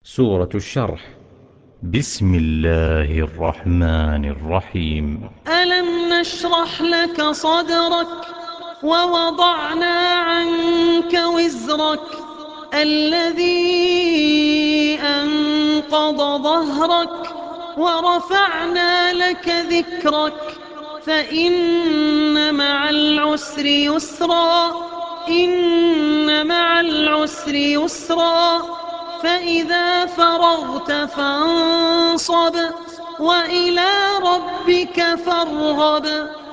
سورة الشرح. بسم الله الرحمن الرحيم. ألم نشرح لك صدرك ووضعنا عنك وزرك الذي أنقض ظهرك ورفعنا لك ذكرك فإن مع العسر يسرا إن مع العسر يسرا فإذا فرغت فانصب وإلى ربك فارغب.